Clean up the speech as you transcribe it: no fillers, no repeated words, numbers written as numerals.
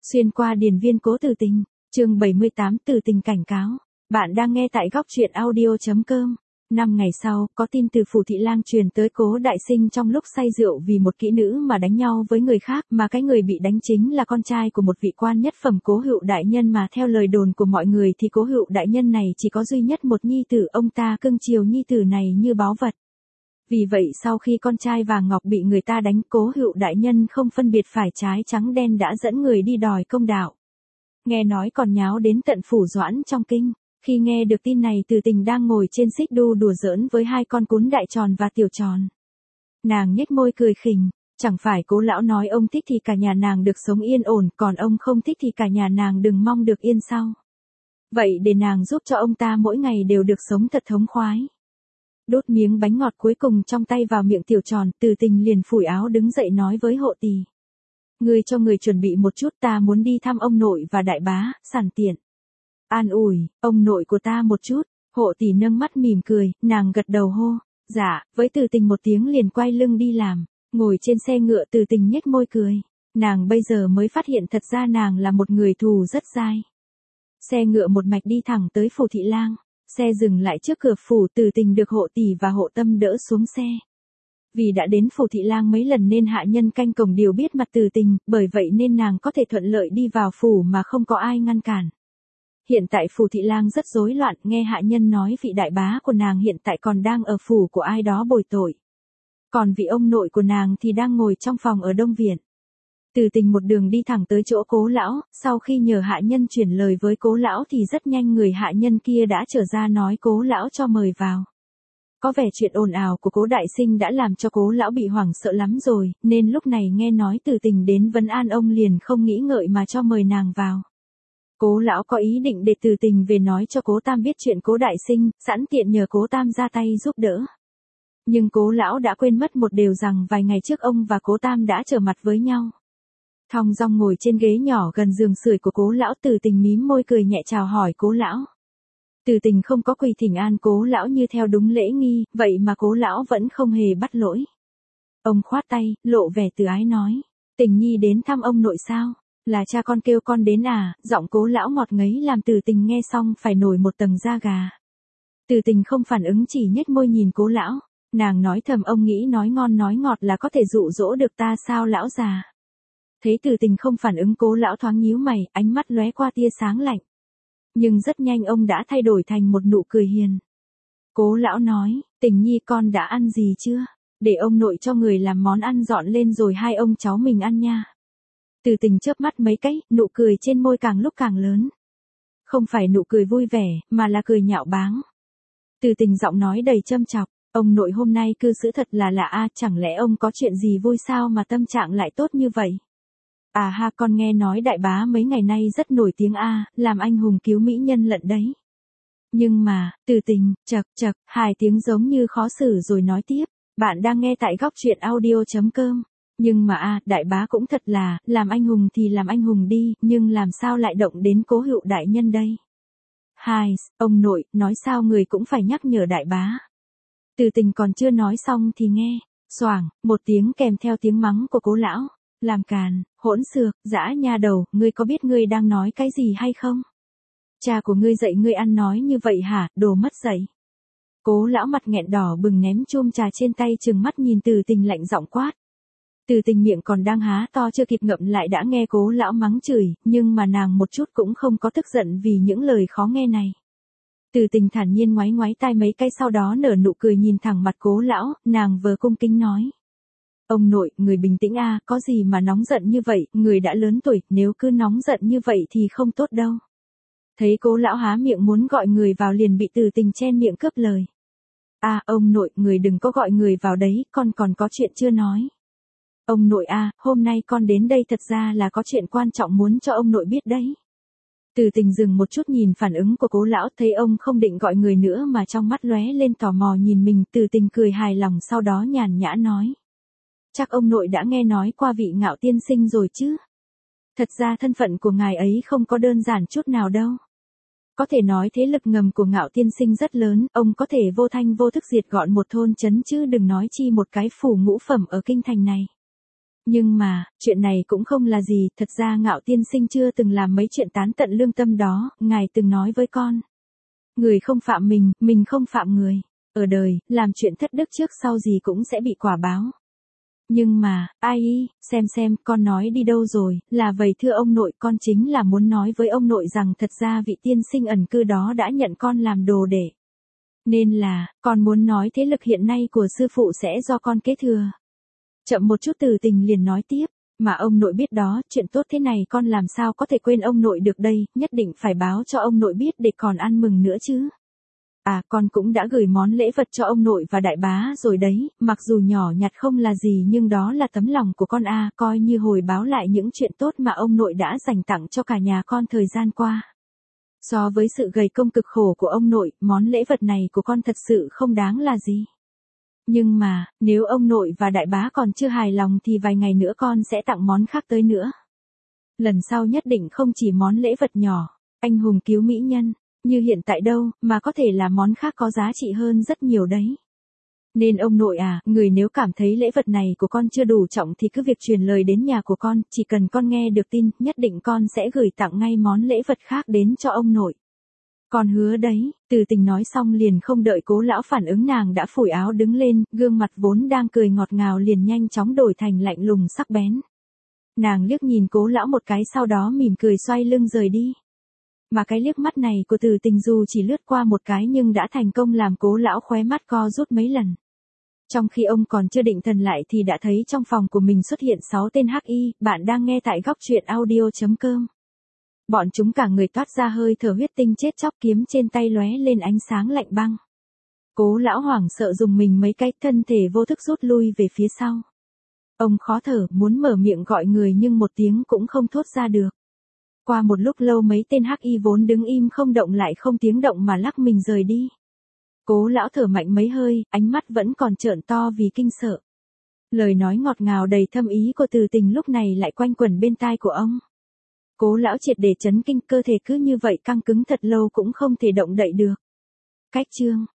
Xuyên qua điền viên cố Từ Tình, chương 78 Từ Tình cảnh cáo. Bạn đang nghe tại góc truyện audio.com. 5 ngày sau, có tin từ Phủ Thị Lang truyền tới Cố Đại Sinh trong lúc say rượu vì một kỹ nữ mà đánh nhau với người khác, mà cái người bị đánh chính là con trai của một vị quan nhất phẩm Cố Hựu đại nhân, mà theo lời đồn của mọi người thì Cố Hựu đại nhân này chỉ có duy nhất một nhi tử, ông ta cưng chiều nhi tử này như báu vật. Vì vậy sau khi con trai Vàng Ngọc bị người ta đánh, Cố Hựu đại nhân không phân biệt phải trái trắng đen đã dẫn người đi đòi công đạo. Nghe nói còn nháo đến tận phủ Doãn trong kinh. Khi nghe được tin này, Từ Tình đang ngồi trên xích đu đùa giỡn với hai con cún Đại Tròn và Tiểu Tròn. Nàng nhếch môi cười khỉnh, chẳng phải Cố lão nói ông thích thì cả nhà nàng được sống yên ổn, còn ông không thích thì cả nhà nàng đừng mong được yên sao. Vậy để nàng giúp cho ông ta mỗi ngày đều được sống thật thống khoái. Đốt miếng bánh ngọt cuối cùng trong tay vào miệng Tiểu Tròn, Từ Tình liền phủi áo đứng dậy nói với hộ tỳ: "Ngươi cho người chuẩn bị một chút, ta muốn đi thăm ông nội và đại bá, sẵn tiện an ủi ông nội của ta một chút." Hộ tỳ nâng mắt mỉm cười, nàng gật đầu hô dạ với Từ Tình một tiếng liền quay lưng đi làm. Ngồi trên xe ngựa, Từ Tình nhếch môi cười, nàng bây giờ mới phát hiện thật ra nàng là một người thù rất dai. Xe ngựa một mạch đi thẳng tới Phủ Thị Lang. Xe dừng lại trước cửa phủ, Từ Tình được hộ tỳ và hộ tâm đỡ xuống xe. Vì đã đến Phủ Thị Lang mấy lần nên hạ nhân canh cổng đều biết mặt Từ Tình, bởi vậy nên nàng có thể thuận lợi đi vào phủ mà không có ai ngăn cản. Hiện tại Phủ Thị Lang rất rối loạn, nghe hạ nhân nói vị đại bá của nàng hiện tại còn đang ở phủ của ai đó bồi tội. Còn vị ông nội của nàng thì đang ngồi trong phòng ở Đông Viện. Từ Tình một đường đi thẳng tới chỗ Cố lão, sau khi nhờ hạ nhân chuyển lời với Cố lão thì rất nhanh người hạ nhân kia đã trở ra nói Cố lão cho mời vào. Có vẻ chuyện ồn ào của Cố Đại Sinh đã làm cho Cố lão bị hoảng sợ lắm rồi, nên lúc này nghe nói Từ Tình đến vấn an ông liền không nghĩ ngợi mà cho mời nàng vào. Cố lão có ý định để Từ Tình về nói cho Cố Tam biết chuyện Cố Đại Sinh, sẵn tiện nhờ Cố Tam ra tay giúp đỡ. Nhưng Cố lão đã quên mất một điều rằng vài ngày trước ông và Cố Tam đã trở mặt với nhau. Thong dong ngồi trên ghế nhỏ gần giường sưởi của Cố lão, Từ Tình mím môi cười nhẹ chào hỏi Cố lão. Từ Tình không có quỳ thỉnh an Cố lão như theo đúng lễ nghi, vậy mà Cố lão vẫn không hề bắt lỗi. Ông khoát tay, lộ vẻ từ ái nói: "Tình nhi đến thăm ông nội sao? Là cha con kêu con đến à?" Giọng Cố lão ngọt ngấy làm Từ Tình nghe xong phải nổi một tầng da gà. Từ Tình không phản ứng, chỉ nhếch môi nhìn Cố lão. Nàng nói thầm, ông nghĩ nói ngon nói ngọt là có thể dụ dỗ được ta sao lão già. Thấy Từ Tình không phản ứng, Cố lão thoáng nhíu mày, ánh mắt lóe qua tia sáng lạnh. Nhưng rất nhanh ông đã thay đổi thành một nụ cười hiền. Cố lão nói: "Tình nhi con đã ăn gì chưa? Để ông nội cho người làm món ăn dọn lên rồi hai ông cháu mình ăn nha." Từ Tình chớp mắt mấy cái, nụ cười trên môi càng lúc càng lớn. Không phải nụ cười vui vẻ, mà là cười nhạo báng. Từ Tình giọng nói đầy châm chọc: "Ông nội hôm nay cư xử thật là lạ a, chẳng lẽ ông có chuyện gì vui sao mà tâm trạng lại tốt như vậy?" "À ha, con nghe nói đại bá mấy ngày nay rất nổi tiếng a, làm anh hùng cứu mỹ nhân lận đấy." Nhưng mà, Từ Tình, chậc, hai tiếng giống như khó xử rồi nói tiếp: "Bạn đang nghe tại góc truyện audio.com. Nhưng mà đại bá cũng thật là, làm anh hùng thì làm anh hùng đi, nhưng làm sao lại động đến Cố Hựu đại nhân đây?" "Hai, ông nội, nói sao người cũng phải nhắc nhở đại bá." Từ Tình còn chưa nói xong thì nghe, xoảng, một tiếng kèm theo tiếng mắng của Cố lão. "Làm càn, hỗn xược, dã nha đầu, ngươi có biết ngươi đang nói cái gì hay không? Cha của ngươi dạy ngươi ăn nói như vậy hả, đồ mất dạy." Cố lão mặt nghẹn đỏ bừng ném chum trà trên tay trừng mắt nhìn Từ Tình lạnh giọng quát. Từ Tình miệng còn đang há to chưa kịp ngậm lại đã nghe Cố lão mắng chửi, nhưng mà nàng một chút cũng không có tức giận vì những lời khó nghe này. Từ Tình thản nhiên ngoáy ngoáy tai mấy cái, sau đó nở nụ cười nhìn thẳng mặt Cố lão, nàng vừa cung kính nói: "Ông nội, người bình tĩnh a, có gì mà nóng giận như vậy, người đã lớn tuổi, nếu cứ nóng giận như vậy thì không tốt đâu." Thấy Cố lão há miệng muốn gọi người vào liền bị Từ Tình chen miệng cướp lời. Ông nội, người đừng có gọi người vào đấy, con còn có chuyện chưa nói." "Ông nội hôm nay con đến đây thật ra là có chuyện quan trọng muốn cho ông nội biết đấy." Từ Tình dừng một chút nhìn phản ứng của Cố lão, thấy ông không định gọi người nữa mà trong mắt lóe lên tò mò nhìn mình, Từ Tình cười hài lòng sau đó nhàn nhã nói: "Chắc ông nội đã nghe nói qua vị Ngạo tiên sinh rồi chứ? Thật ra thân phận của ngài ấy không có đơn giản chút nào đâu. Có thể nói thế lực ngầm của Ngạo tiên sinh rất lớn, ông có thể vô thanh vô thức diệt gọn một thôn trấn chứ đừng nói chi một cái phủ ngũ phẩm ở kinh thành này." Nhưng mà, chuyện này cũng không là gì, thật ra Ngạo tiên sinh chưa từng làm mấy chuyện tán tận lương tâm đó, ngài từng nói với con. Người không phạm mình không phạm người. Ở đời, làm chuyện thất đức trước sau gì cũng sẽ bị quả báo. Nhưng mà, ai y, xem, con nói đi đâu rồi, là vậy thưa ông nội, con chính là muốn nói với ông nội rằng thật ra vị tiên sinh ẩn cư đó đã nhận con làm đồ đệ. Nên là, con muốn nói thế lực hiện nay của sư phụ sẽ do con kế thừa. Chậm một chút Từ Tình liền nói tiếp, mà ông nội biết đó, chuyện tốt thế này con làm sao có thể quên ông nội được đây, nhất định phải báo cho ông nội biết để còn ăn mừng nữa chứ. À, con cũng đã gửi món lễ vật cho ông nội và đại bá rồi đấy, mặc dù nhỏ nhặt không là gì nhưng đó là tấm lòng của con à, coi như hồi báo lại những chuyện tốt mà ông nội đã dành tặng cho cả nhà con thời gian qua. So với sự gầy công cực khổ của ông nội, món lễ vật này của con thật sự không đáng là gì. Nhưng mà, nếu ông nội và đại bá còn chưa hài lòng thì vài ngày nữa con sẽ tặng món khác tới nữa. Lần sau nhất định không chỉ món lễ vật nhỏ, anh hùng cứu mỹ nhân, như hiện tại đâu, mà có thể là món khác có giá trị hơn rất nhiều đấy. Nên ông nội à, người nếu cảm thấy lễ vật này của con chưa đủ trọng thì cứ việc truyền lời đến nhà của con, chỉ cần con nghe được tin, nhất định con sẽ gửi tặng ngay món lễ vật khác đến cho ông nội. Con hứa đấy, Từ Tình nói xong liền không đợi Cố lão phản ứng nàng đã phủi áo đứng lên, gương mặt vốn đang cười ngọt ngào liền nhanh chóng đổi thành lạnh lùng sắc bén. Nàng liếc nhìn Cố lão một cái sau đó mỉm cười xoay lưng rời đi. Mà cái liếc mắt này của Từ Tình dù chỉ lướt qua một cái nhưng đã thành công làm Cố lão khóe mắt co rút mấy lần. Trong khi ông còn chưa định thần lại thì đã thấy trong phòng của mình xuất hiện 6 tên hắc y, bạn đang nghe tại góc truyện audio.com. Bọn chúng cả người toát ra hơi thở huyết tinh chết chóc, kiếm trên tay lóe lên ánh sáng lạnh băng. Cố lão hoảng sợ dùng mình mấy cái, thân thể vô thức rút lui về phía sau. Ông khó thở, muốn mở miệng gọi người nhưng một tiếng cũng không thốt ra được. Qua một lúc lâu mấy tên hắc y vốn đứng im không động lại không tiếng động mà lắc mình rời đi. Cố lão thở mạnh mấy hơi, ánh mắt vẫn còn trợn to vì kinh sợ. Lời nói ngọt ngào đầy thâm ý của Từ Tình lúc này lại quanh quẩn bên tai của ông. Cố lão triệt để chấn kinh, cơ thể cứ như vậy căng cứng thật lâu cũng không thể động đậy được. Cách chương